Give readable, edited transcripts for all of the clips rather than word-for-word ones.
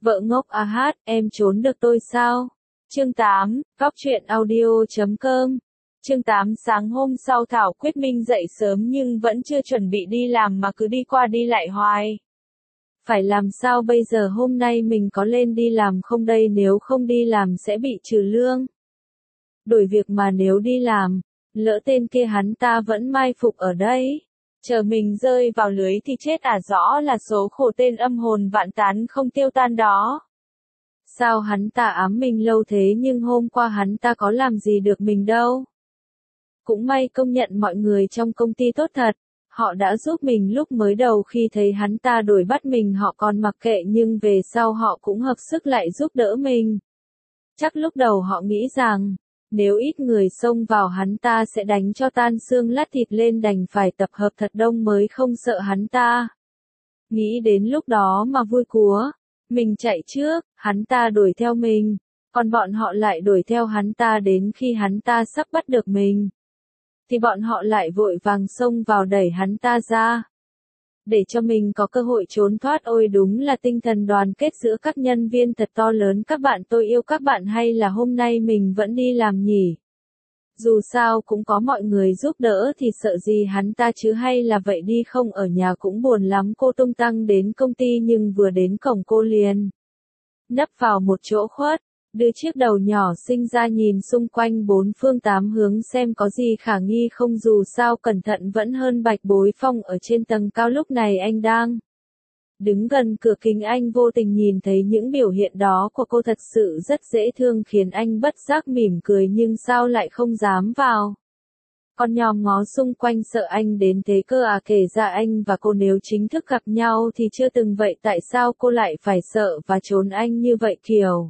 Vợ ngốc à hát, em trốn được tôi sao? Chương 8, Góc truyện audio.com. Chương 8 sáng hôm sau Thảo Quyết Minh dậy sớm nhưng vẫn chưa chuẩn bị đi làm mà cứ đi qua đi lại hoài. Phải làm sao bây giờ, hôm nay mình có lên đi làm không đây, nếu không đi làm sẽ bị trừ lương. Đổi việc mà nếu đi làm, lỡ tên kia hắn ta vẫn mai phục ở đây. Chờ mình rơi vào lưới thì chết à, rõ là số khổ tên âm hồn vạn tán không tiêu tan đó. Sao hắn ta ám mình lâu thế nhưng hôm qua hắn ta có làm gì được mình đâu. Cũng may công nhận mọi người trong công ty tốt thật, họ đã giúp mình lúc mới đầu khi thấy hắn ta đuổi bắt mình họ còn mặc kệ nhưng về sau họ cũng hợp sức lại giúp đỡ mình. Chắc lúc đầu họ nghĩ rằng, nếu ít người xông vào hắn ta sẽ đánh cho tan xương lát thịt lên, đành phải tập hợp thật đông mới không sợ hắn ta. Nghĩ đến lúc đó mà vui cúa, mình chạy trước, hắn ta đuổi theo mình, còn bọn họ lại đuổi theo hắn ta, đến khi hắn ta sắp bắt được mình, thì bọn họ lại vội vàng xông vào đẩy hắn ta ra, để cho mình có cơ hội trốn thoát. Ôi đúng là tinh thần đoàn kết giữa các nhân viên thật to lớn các bạn, tôi yêu các bạn. Hay là hôm nay mình vẫn đi làm nhỉ? Dù sao cũng có mọi người giúp đỡ thì sợ gì hắn ta chứ, hay là vậy đi, không ở nhà cũng buồn lắm. Cô tung tăng đến công ty nhưng vừa đến cổng cô liền nấp vào một chỗ khuất, đưa chiếc đầu nhỏ xinh ra nhìn xung quanh bốn phương tám hướng xem có gì khả nghi không, dù sao cẩn thận vẫn hơn Bạch Bối Phong ở trên tầng cao. Lúc này anh đang đứng gần cửa kính, anh vô tình nhìn thấy những biểu hiện đó của cô, thật sự rất dễ thương khiến anh bất giác mỉm cười, nhưng sao lại không dám vào. Con nhòm ngó xung quanh sợ anh đến thế cơ à, kể ra anh và cô nếu chính thức gặp nhau thì chưa từng, vậy tại sao cô lại phải sợ và trốn anh như vậy? Kiểu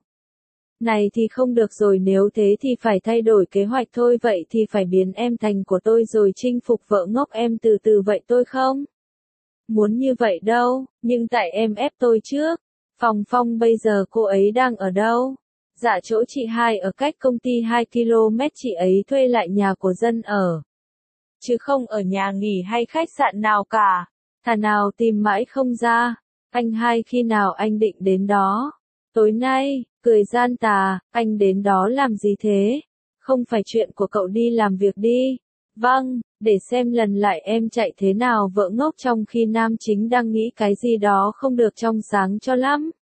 này thì không được rồi, nếu thế thì phải thay đổi kế hoạch thôi, vậy thì phải biến em thành của tôi rồi chinh phục vợ ngốc em từ từ, vậy tôi không muốn như vậy đâu, nhưng tại em ép tôi trước. Phòng Phong, bây giờ cô ấy đang ở đâu? Dạ chỗ chị hai ở cách công ty 2 km, chị ấy thuê lại nhà của dân ở, chứ không ở nhà nghỉ hay khách sạn nào cả. Thà nào tìm mãi không ra. Anh hai, khi nào anh định đến đó? Tối nay. Cười gian tà, anh đến đó làm gì thế? Không phải chuyện của cậu, đi làm việc đi. Vâng, để xem lần lại em chạy thế nào. Vợ ngốc, trong khi nam chính đang nghĩ cái gì đó không được trong sáng cho lắm,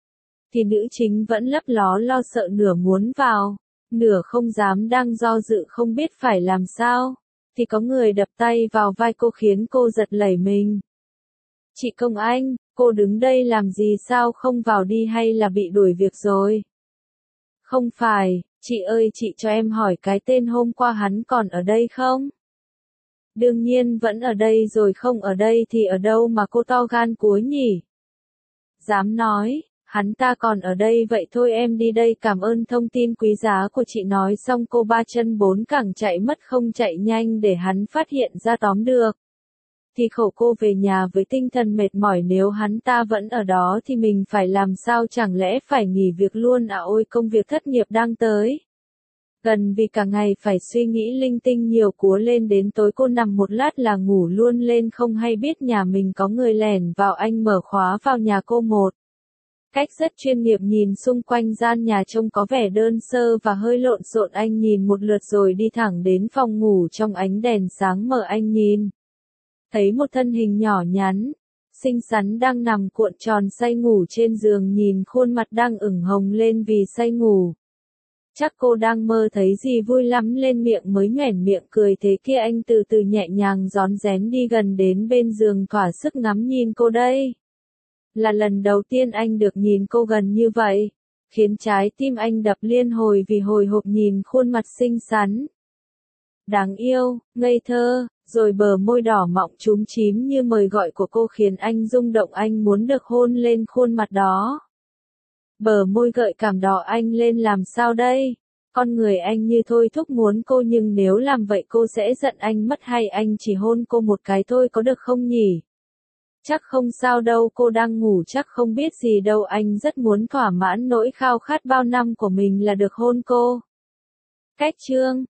thì nữ chính vẫn lấp ló lo sợ, nửa muốn vào, nửa không dám, đang do dự không biết phải làm sao, thì có người đập tay vào vai cô khiến cô giật lẩy mình. Chị Công Anh, cô đứng đây làm gì, sao không vào đi, hay là bị đuổi việc rồi? Không phải, chị ơi, chị cho em hỏi cái tên hôm qua hắn còn ở đây không? Đương nhiên vẫn ở đây rồi, không ở đây thì ở đâu mà cô to gan cúi nhỉ? Dám nói, hắn ta còn ở đây, vậy thôi em đi đây, cảm ơn thông tin quý giá của chị. Nói xong cô ba chân bốn cẳng chạy mất, không chạy nhanh để hắn phát hiện ra tóm được thì khổ cô về nhà với tinh thần mệt mỏi. Nếu hắn ta vẫn ở đó thì mình phải làm sao, chẳng lẽ phải nghỉ việc luôn à? Ôi công việc thất nghiệp đang tới gần, vì cả ngày phải suy nghĩ linh tinh nhiều, cúa lên đến tối cô nằm một lát là ngủ luôn lên, không hay biết nhà mình có người lẻn vào. Anh mở khóa vào nhà cô một cách rất chuyên nghiệp, nhìn xung quanh gian nhà trông có vẻ đơn sơ và hơi lộn xộn. Anh nhìn một lượt rồi đi thẳng đến phòng ngủ. Trong ánh đèn sáng mờ anh nhìn thấy một thân hình nhỏ nhắn, xinh xắn đang nằm cuộn tròn say ngủ trên giường, nhìn khuôn mặt đang ửng hồng lên vì say ngủ. Chắc cô đang mơ thấy gì vui lắm, lên miệng mới nhoẻn miệng cười thế kia. Anh từ từ nhẹ nhàng rón rén đi gần đến bên giường, thỏa sức ngắm nhìn cô. Đây là lần đầu tiên anh được nhìn cô gần như vậy, khiến trái tim anh đập liên hồi vì hồi hộp nhìn khuôn mặt xinh xắn, đáng yêu, ngây thơ, rồi bờ môi đỏ mọng chúm chím như mời gọi của cô khiến anh rung động. Anh muốn được hôn lên khuôn mặt đó. Bờ môi gợi cảm đỏ anh lên, làm sao đây? Con người anh như thôi thúc muốn cô, nhưng nếu làm vậy cô sẽ giận anh mất, hay anh chỉ hôn cô một cái thôi có được không nhỉ? Chắc không sao đâu, cô đang ngủ chắc không biết gì đâu. Anh rất muốn thỏa mãn nỗi khao khát bao năm của mình là được hôn cô. Cách chương